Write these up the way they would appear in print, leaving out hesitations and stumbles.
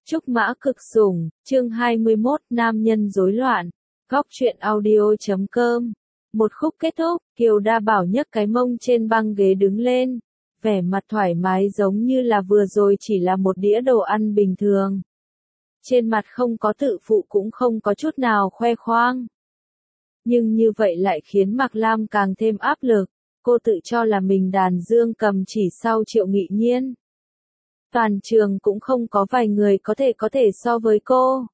Trúc Mã Cực Sủng, chương 21, Nam nhân rối loạn. Góc truyện audio.com. Một khúc kết thúc, Kiều Đa Bảo nhấc cái mông trên băng ghế đứng lên, vẻ mặt thoải mái giống như là vừa rồi chỉ là một đĩa đồ ăn bình thường. Trên mặt không có tự phụ cũng không có chút nào khoe khoang. Nhưng như vậy lại khiến Mạc Lam càng thêm áp lực, cô tự cho là mình đàn dương cầm chỉ sau Triệu Nghị Nhiên. Toàn trường cũng không có vài người có thể so với cô.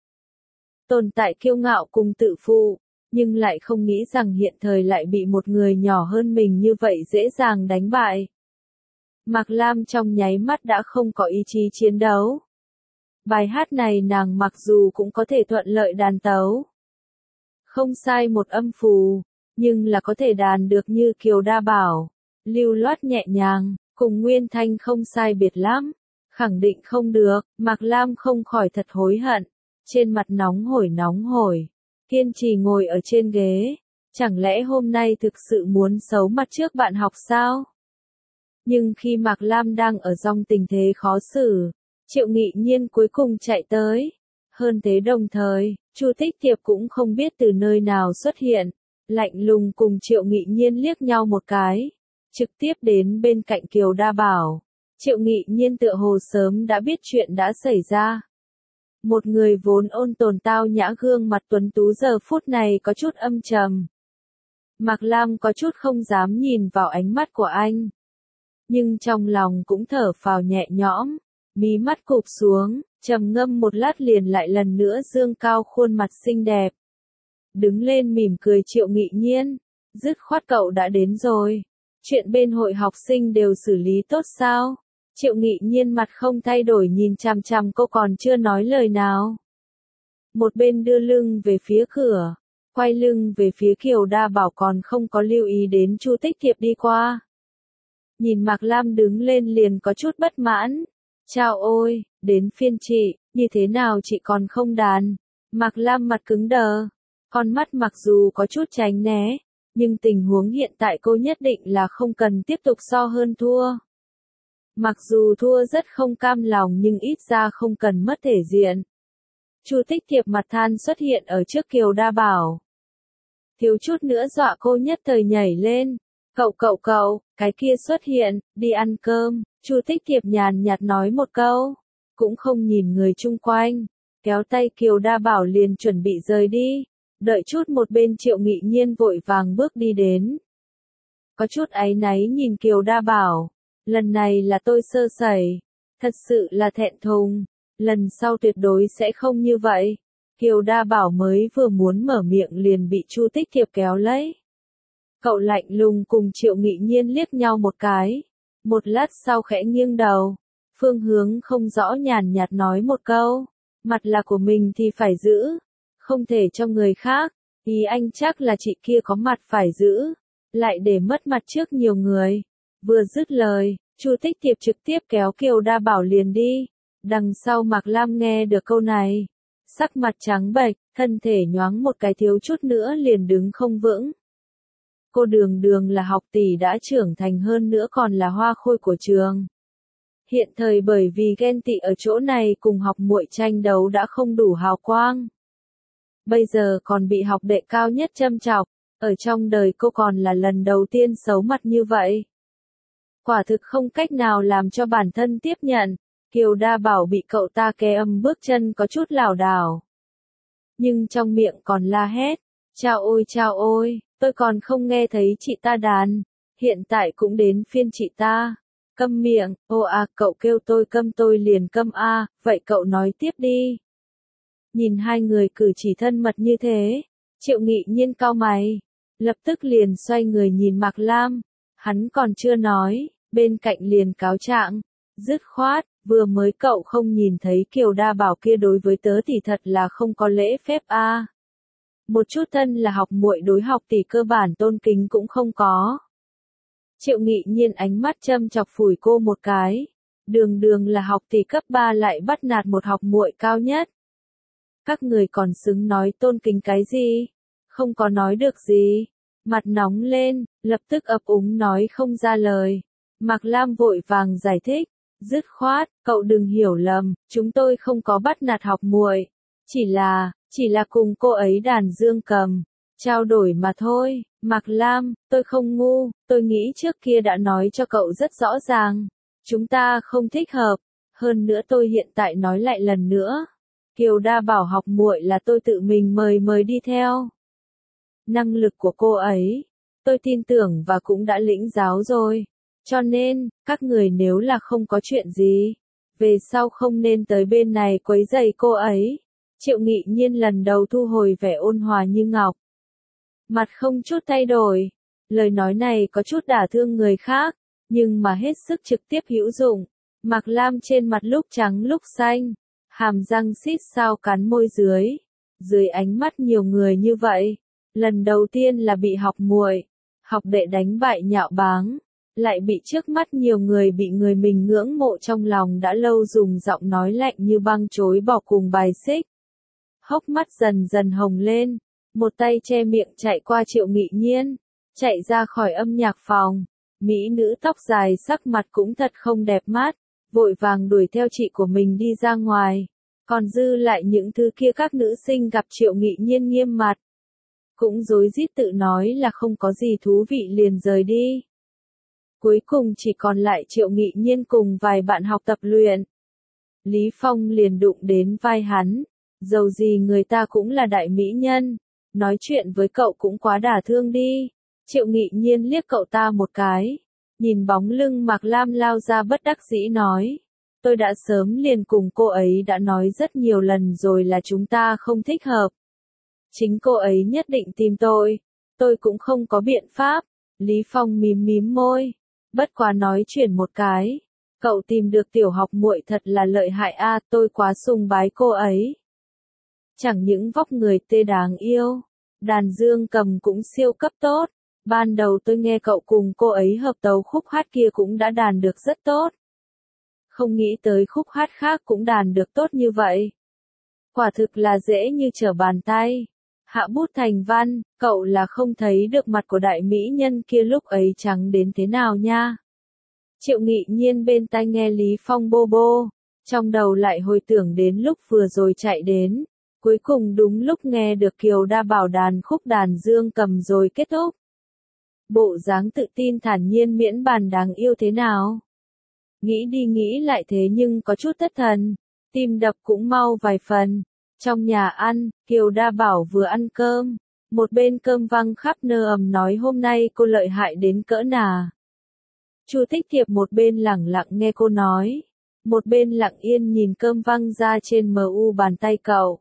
Tồn tại kiêu ngạo cùng tự phụ, nhưng lại không nghĩ rằng hiện thời lại bị một người nhỏ hơn mình như vậy dễ dàng đánh bại. Mạc Lam trong nháy mắt đã không có ý chí chiến đấu. Bài hát này nàng mặc dù cũng có thể thuận lợi đàn tấu. Không sai một âm phù, nhưng là có thể đàn được như Kiều Đa Bảo, lưu loát nhẹ nhàng, cùng nguyên thanh không sai biệt lắm. Khẳng định không được, Mạc Lam không khỏi thật hối hận, trên mặt nóng hổi, kiên trì ngồi ở trên ghế, chẳng lẽ hôm nay thực sự muốn xấu mặt trước bạn học sao? Nhưng khi Mạc Lam đang ở trong tình thế khó xử, Triệu Nghị Nhiên cuối cùng chạy tới, hơn thế đồng thời, Chu Tích Thiệp cũng không biết từ nơi nào xuất hiện, lạnh lùng cùng Triệu Nghị Nhiên liếc nhau một cái, trực tiếp đến bên cạnh Kiều Đa Bảo. Triệu Nghị Nhiên tựa hồ sớm đã biết chuyện đã xảy ra. Một người vốn ôn tồn tao nhã gương mặt tuấn tú giờ phút này có chút âm trầm. Mạc Lam có chút không dám nhìn vào ánh mắt của anh. Nhưng trong lòng cũng thở phào nhẹ nhõm, mí mắt cụp xuống, trầm ngâm một lát liền lại lần nữa dương cao khuôn mặt xinh đẹp. Đứng lên mỉm cười Triệu Nghị Nhiên, dứt khoát cậu đã đến rồi. Chuyện bên hội học sinh đều xử lý tốt sao? Triệu Nghị Nhiên mặt không thay đổi nhìn chằm chằm cô còn chưa nói lời nào. Một bên đưa lưng về phía cửa, quay lưng về phía Kiều Đa Bảo còn không có lưu ý đến Chu Tích Thiệp đi qua. Nhìn Mạc Lam đứng lên liền có chút bất mãn. Chao ôi, đến phiên chị, như thế nào chị còn không đàn? Mạc Lam mặt cứng đờ, con mắt mặc dù có chút tránh né, nhưng tình huống hiện tại cô nhất định là không cần tiếp tục so hơn thua. Mặc dù thua rất không cam lòng nhưng ít ra không cần mất thể diện. Chu Tích Thiệp mặt than xuất hiện ở trước Kiều Đa Bảo. Thiếu chút nữa dọa cô nhất thời nhảy lên. Cậu, cái kia xuất hiện, đi ăn cơm. Chu Tích Thiệp nhàn nhạt nói một câu, cũng không nhìn người chung quanh, kéo tay Kiều Đa Bảo liền chuẩn bị rời đi. Đợi chút một bên Triệu Nghị Nhiên vội vàng bước đi đến. Có chút áy náy nhìn Kiều Đa Bảo. Lần này là tôi sơ sẩy, thật sự là thẹn thùng, lần sau tuyệt đối sẽ không như vậy. Kiều Đa Bảo mới vừa muốn mở miệng liền bị Chu Tích Thiệp kéo lấy. Cậu lạnh lùng cùng Triệu Nghị Nhiên liếc nhau một cái, một lát sau khẽ nghiêng đầu, phương hướng không rõ nhàn nhạt nói một câu, mặt là của mình thì phải giữ, không thể cho người khác, ý anh chắc là chị kia có mặt phải giữ, lại để mất mặt trước nhiều người. Vừa dứt lời, Chu Tích Thiệp trực tiếp kéo Kiều Đa Bảo liền đi. Đằng sau Mạc Lam nghe được câu này, sắc mặt trắng bệch, thân thể nhoáng một cái thiếu chút nữa liền đứng không vững. Cô Đường là học tỷ đã trưởng thành hơn nữa còn là hoa khôi của trường. Hiện thời bởi vì ghen tị ở chỗ này cùng học muội tranh đấu đã không đủ hào quang. Bây giờ còn bị học đệ cao nhất châm chọc, ở trong đời cô còn là lần đầu tiên xấu mặt như vậy. Quả thực không cách nào làm cho bản thân tiếp nhận, Kiều Đa Bảo bị cậu ta ké âm bước chân có chút lảo đảo. Nhưng trong miệng còn la hét, chao ôi, tôi còn không nghe thấy chị ta đàn, hiện tại cũng đến phiên chị ta. Câm miệng, cậu kêu tôi câm tôi liền câm vậy cậu nói tiếp đi. Nhìn hai người cử chỉ thân mật như thế, Triệu Nghị Nhiên cau mày, lập tức liền xoay người nhìn Mạc Lam. Hắn còn chưa nói, bên cạnh liền cáo trạng, dứt khoát, vừa mới cậu không nhìn thấy Kiều Đa Bảo kia đối với tớ thì thật là không có lễ phép Một chút thân là học muội đối học tỷ cơ bản tôn kính cũng không có. Triệu Nghị Nhiên ánh mắt châm chọc phủi cô một cái, đường là học tỷ cấp 3 lại bắt nạt một học muội cao nhất. Các người còn xứng nói tôn kính cái gì? Không có nói được gì. Mặt nóng lên, lập tức ấp úng nói không ra lời. Mạc Lam vội vàng giải thích, Dứt khoát, cậu đừng hiểu lầm, chúng tôi không có bắt nạt học muội, chỉ là cùng cô ấy đàn dương cầm, trao đổi mà thôi. Mạc Lam, tôi không ngu, tôi nghĩ trước kia đã nói cho cậu rất rõ ràng, chúng ta không thích hợp, hơn nữa tôi hiện tại nói lại lần nữa. Kiều Đa bảo học muội là tôi tự mình mời đi theo. Năng lực của cô ấy, tôi tin tưởng và cũng đã lĩnh giáo rồi. Cho nên, các người nếu là không có chuyện gì, về sau không nên tới bên này quấy rầy cô ấy. Triệu Nghị Nhiên lần đầu thu hồi vẻ ôn hòa như ngọc. Mặt không chút thay đổi. Lời nói này có chút đả thương người khác, nhưng mà hết sức trực tiếp hữu dụng. Mạc Lam trên mặt lúc trắng lúc xanh, hàm răng xít sao cắn môi dưới. Dưới ánh mắt nhiều người như vậy, lần đầu tiên là bị học muội, học đệ đánh bại nhạo báng, lại bị trước mắt nhiều người bị người mình ngưỡng mộ trong lòng đã lâu dùng giọng nói lạnh như băng chối bỏ cùng bài xích. Hốc mắt dần dần hồng lên, một tay che miệng chạy qua Triệu Nghị Nhiên, chạy ra khỏi âm nhạc phòng. Mỹ nữ tóc dài sắc mặt cũng thật không đẹp mắt, vội vàng đuổi theo chị của mình đi ra ngoài. Còn dư lại những thứ kia các nữ sinh gặp Triệu Nghị Nhiên nghiêm mặt, cũng rối rít tự nói là không có gì thú vị liền rời đi. Cuối cùng chỉ còn lại Triệu Nghị Nhiên cùng vài bạn học tập luyện. Lý Phong liền đụng đến vai hắn, dầu gì người ta cũng là đại mỹ nhân, nói chuyện với cậu cũng quá đả thương đi. Triệu Nghị Nhiên liếc cậu ta một cái, nhìn bóng lưng Mạc Lam lao ra bất đắc dĩ nói. Tôi đã sớm liền cùng cô ấy đã nói rất nhiều lần rồi là chúng ta không thích hợp. Chính cô ấy nhất định tìm tôi cũng không có biện pháp. Lý Phong mím môi, bất quá nói chuyển một cái. Cậu tìm được tiểu học muội thật là lợi hại a, tôi quá sùng bái cô ấy. Chẳng những vóc người tê đáng yêu, đàn dương cầm cũng siêu cấp tốt. Ban đầu tôi nghe cậu cùng cô ấy hợp tấu khúc hát kia cũng đã đàn được rất tốt. Không nghĩ tới khúc hát khác cũng đàn được tốt như vậy. Quả thực là dễ như trở bàn tay. Hạ bút thành văn, cậu là không thấy được mặt của đại mỹ nhân kia lúc ấy trắng đến thế nào nha. Triệu Nghị Nhiên bên tai nghe Lý Phong bô bô, trong đầu lại hồi tưởng đến lúc vừa rồi chạy đến. Cuối cùng đúng lúc nghe được Kiều Đa bảo đàn khúc đàn dương cầm rồi kết thúc. Bộ dáng tự tin thản nhiên miễn bàn đáng yêu thế nào. Nghĩ đi nghĩ lại thế nhưng có chút thất thần, tim đập cũng mau vài phần. Trong nhà ăn, Kiều Đa bảo vừa ăn cơm, một bên cơm văng khắp nơi ầm nói hôm nay cô lợi hại đến cỡ nào. Chu Tích Thiệp một bên lẳng lặng nghe cô nói, một bên lặng yên nhìn cơm văng ra trên mu bàn tay cậu.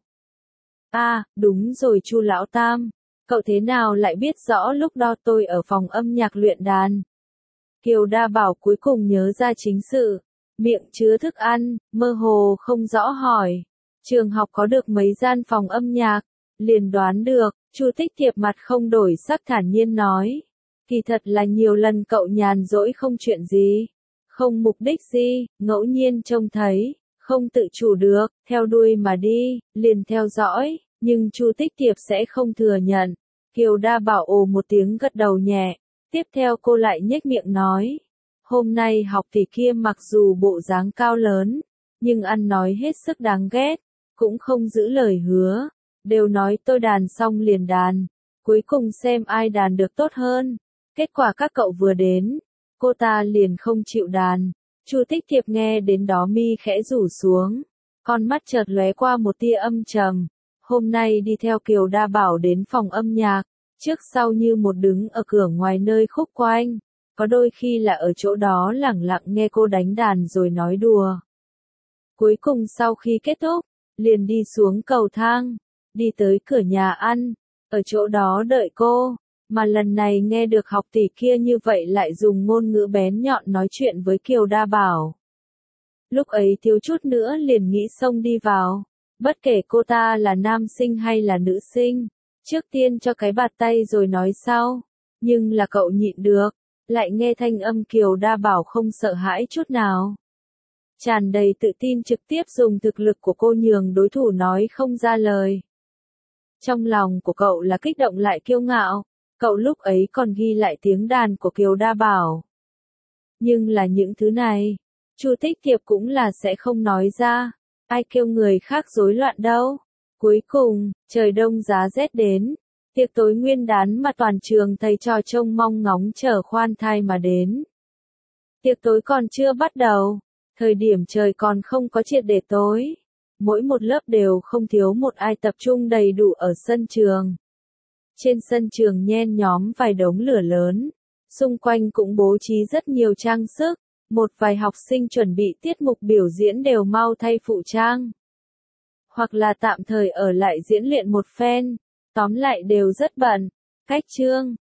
Đúng rồi Chu lão tam, cậu thế nào lại biết rõ lúc đó tôi ở phòng âm nhạc luyện đàn. Kiều Đa bảo cuối cùng nhớ ra chính sự, miệng chứa thức ăn, mơ hồ không rõ hỏi. Trường học có được mấy gian phòng âm nhạc, liền đoán được. Chu Tích Thiệp mặt không đổi sắc thản nhiên nói. Kỳ thật là nhiều lần cậu nhàn rỗi không chuyện gì, không mục đích gì, ngẫu nhiên trông thấy, không tự chủ được, theo đuôi mà đi, liền theo dõi, nhưng Chu Tích Thiệp sẽ không thừa nhận. Kiều Đa bảo ồ một tiếng gật đầu nhẹ, tiếp theo cô lại nhếch miệng nói. Hôm nay học tỷ kia mặc dù bộ dáng cao lớn, nhưng ăn nói hết sức đáng ghét, cũng không giữ lời hứa, đều nói tôi đàn xong liền đàn, cuối cùng xem ai đàn được tốt hơn. Kết quả các cậu vừa đến, cô ta liền không chịu đàn. Chu Tích Thiệp nghe đến đó mi khẽ rủ xuống, con mắt chợt lóe qua một tia âm trầm. Hôm nay đi theo Kiều Đa bảo đến phòng âm nhạc, trước sau như một đứng ở cửa ngoài nơi khúc quanh, có đôi khi là ở chỗ đó lẳng lặng nghe cô đánh đàn rồi nói đùa. Cuối cùng sau khi kết thúc, liền đi xuống cầu thang, đi tới cửa nhà ăn, ở chỗ đó đợi cô. Mà lần này nghe được học tỷ kia như vậy lại dùng ngôn ngữ bén nhọn nói chuyện với Kiều Đa bảo. Lúc ấy thiếu chút nữa liền nghĩ xông đi vào, bất kể cô ta là nam sinh hay là nữ sinh, trước tiên cho cái bạt tay rồi nói sau, nhưng là cậu nhịn được, lại nghe thanh âm Kiều Đa bảo không sợ hãi chút nào. Tràn đầy tự tin trực tiếp dùng thực lực của cô nhường đối thủ nói không ra lời. Trong lòng của cậu là kích động lại kiêu ngạo. Cậu lúc ấy còn ghi lại tiếng đàn của Kiều Đa bảo. Nhưng là những thứ này, Chu Tích Thiệp cũng là sẽ không nói ra, ai kêu người khác rối loạn đâu. Cuối cùng, trời đông giá rét đến, tiệc tối nguyên đán mà toàn trường thầy trò trông mong ngóng chờ khoan thai mà đến. Tiệc tối còn chưa bắt đầu, thời điểm trời còn không có triệt để tối. Mỗi một lớp đều không thiếu một ai tập trung đầy đủ ở sân trường. Trên sân trường nhen nhóm vài đống lửa lớn, xung quanh cũng bố trí rất nhiều trang sức, một vài học sinh chuẩn bị tiết mục biểu diễn đều mau thay phụ trang. Hoặc là tạm thời ở lại diễn luyện một phen, tóm lại đều rất bận. Cách chương